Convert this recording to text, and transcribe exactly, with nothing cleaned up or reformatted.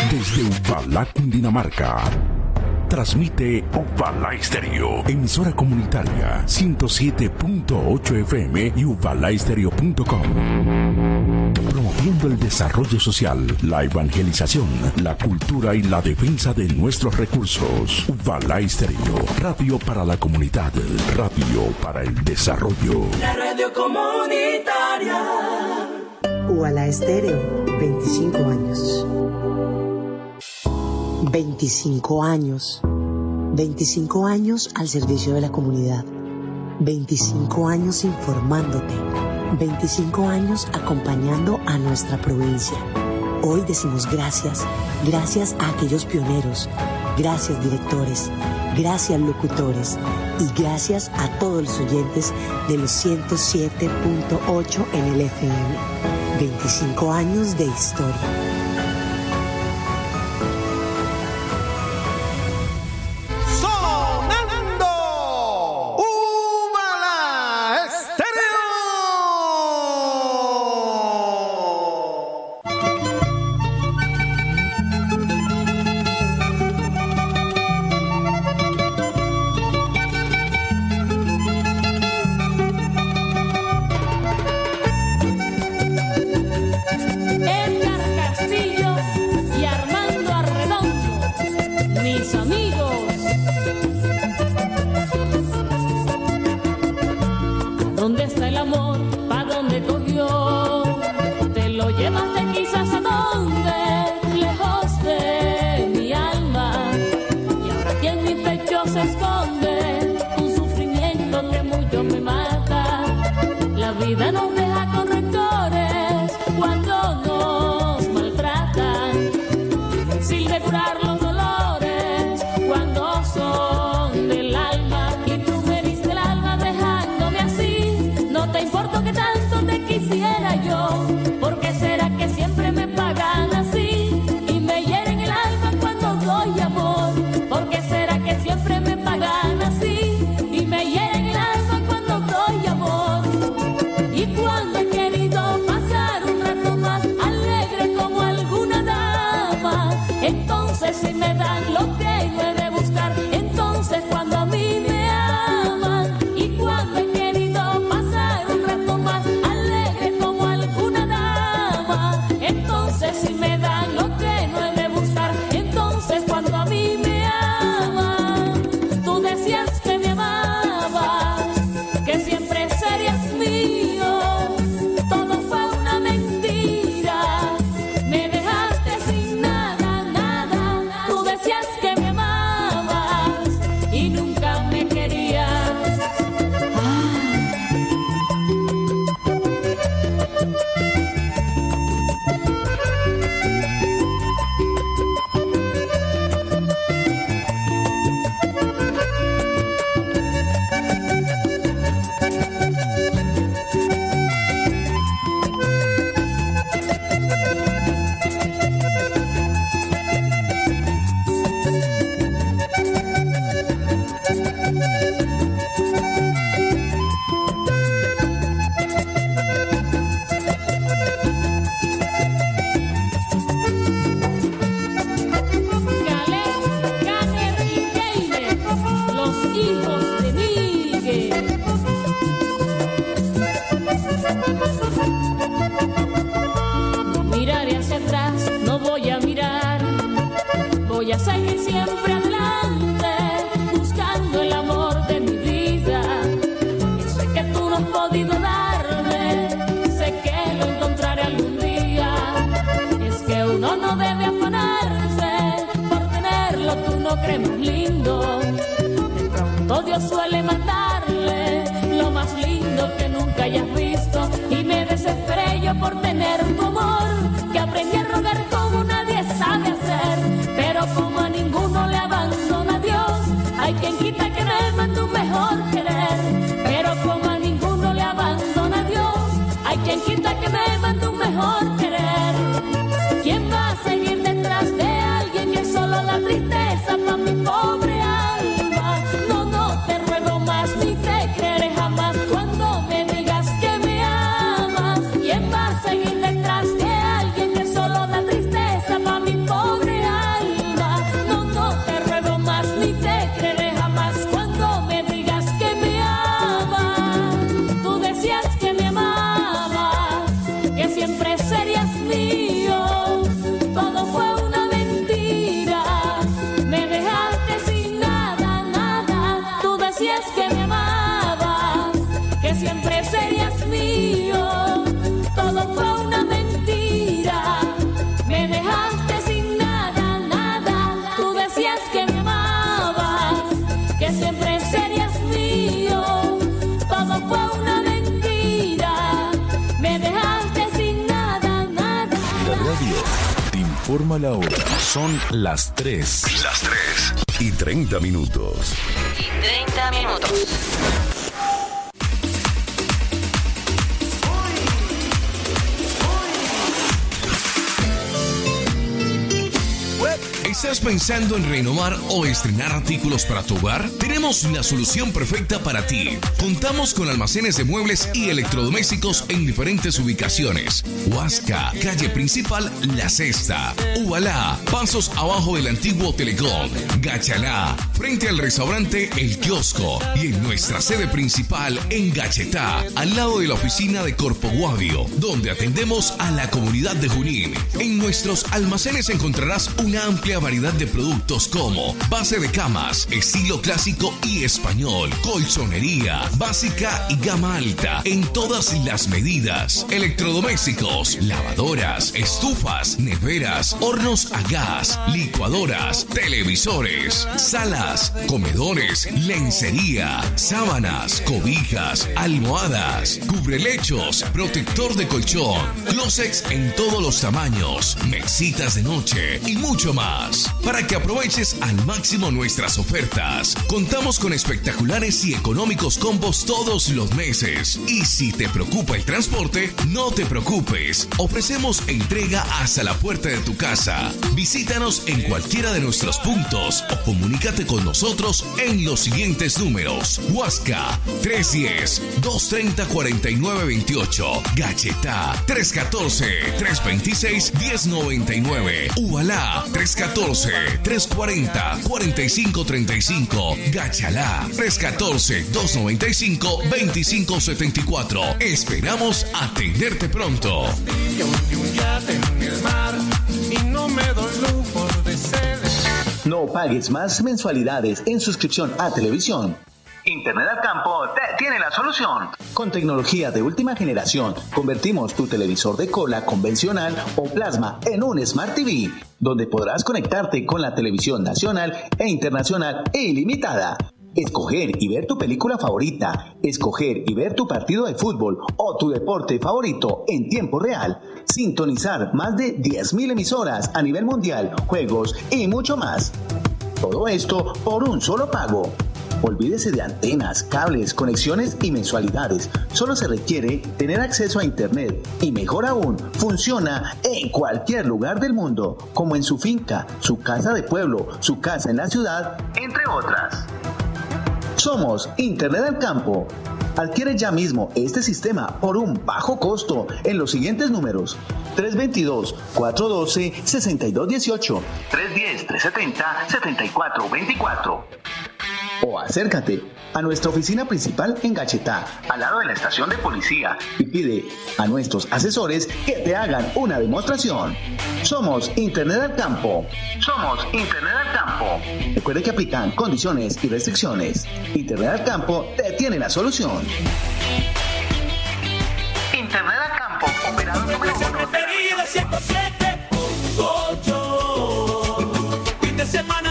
Desde Ubalá, Cundinamarca. Transmite Ubalá Estéreo, emisora comunitaria ciento siete punto ocho F M y ubalá estéreo punto com. Promoviendo el desarrollo social, la evangelización, la cultura y la defensa de nuestros recursos. Ubalá Estéreo, radio para la comunidad, radio para el desarrollo. La radio comunitaria. Ubalá Estéreo, veinticinco años. veinticinco años. veinticinco años al servicio de la comunidad. veinticinco años informándote. veinticinco años acompañando a nuestra provincia. Hoy decimos gracias. Gracias a aquellos pioneros. Gracias directores. Gracias locutores. Y gracias a todos los oyentes de los ciento siete punto ocho en el F M. veinticinco años de historia. Tristeza pa' mi pobre alma, no, no te ruego más. mío, todo fue una mentira. Me dejaste sin nada, nada. Tú decías que me amabas, que siempre serías mío. Todo fue una mentira. Me dejaste sin nada, nada. Tú decías que me amabas, que siempre serías mío. Todo fue una mentira. Me dejaste sin nada, nada. La radio te informa la hora. Son las tres. Las tres y treinta minutos. Y treinta minutos. ¿Estás pensando en renovar o estrenar artículos para tu hogar? Tenemos la solución perfecta para ti. Contamos con almacenes de muebles y electrodomésticos en diferentes ubicaciones. Huasca, calle principal La Cesta. Ubalá, pasos abajo del antiguo Telecom. Gachalá, frente al restaurante El Kiosco. Y en nuestra sede principal en Gachetá, al lado de la oficina de Corpo Guavio, donde atendemos a la comunidad de Junín. En nuestros almacenes encontrarás una amplia variedad de productos como base de camas, estilo clásico y español, colchonería, básica y gama alta, en todas las medidas, electrodomésticos, lavadoras, estufas, neveras, hornos a gas, licuadoras, televisores, salas, comedores, lencería, sábanas, cobijas, almohadas, cubrelechos, protector de colchón, closets en todos los tamaños, mesitas de noche y mucho más. Para que aproveches al máximo nuestras ofertas, contamos con espectaculares y económicos combos todos los meses. Y si te preocupa el transporte, no te preocupes. Ofrecemos entrega hasta la puerta de tu casa. Visítanos en cualquiera de nuestros puntos o comunícate con nosotros en los siguientes números. Huasca tres uno cero, dos tres cero, cuatro nueve dos ocho. Gachetá tres uno cuatro, tres dos seis, uno cero nueve nueve. Ubalá tres uno cuatro, tres cuatro cero, cuatro cinco tres cinco. Gachalá tres uno cuatro, dos nueve cinco, dos cinco siete cuatro. Esperamos atenderte pronto. No pagues más mensualidades en suscripción a televisión. Internet al Campo te tiene la solución. Con tecnología de última generación, convertimos tu televisor de cola convencional o plasma en un Smart T V, donde podrás conectarte con la televisión nacional e internacional ilimitada. Escoger y ver tu película favorita, escoger y ver tu partido de fútbol o tu deporte favorito en tiempo real, sintonizar más de diez mil emisoras a nivel mundial, juegos y mucho más. Todo esto por un solo pago. Olvídese de antenas, cables, conexiones y mensualidades. Solo se requiere tener acceso a Internet y, mejor aún, funciona en cualquier lugar del mundo, como en su finca, su casa de pueblo, su casa en la ciudad, entre otras. Somos Internet al Campo. Adquiere ya mismo este sistema por un bajo costo en los siguientes números: tres dos dos, cuatro uno dos, seis dos uno ocho, tres uno cero, tres siete cero, siete cuatro dos cuatro. O acércate a nuestra oficina principal en Gachetá, al lado de la estación de policía, y pide a nuestros asesores que te hagan una demostración. Somos Internet al Campo. Somos Internet al Campo. Recuerde que aplican condiciones y restricciones. Internet al Campo te tiene la solución. Internet al Campo, operador número uno. ciento siete punto ocho. Fin de semana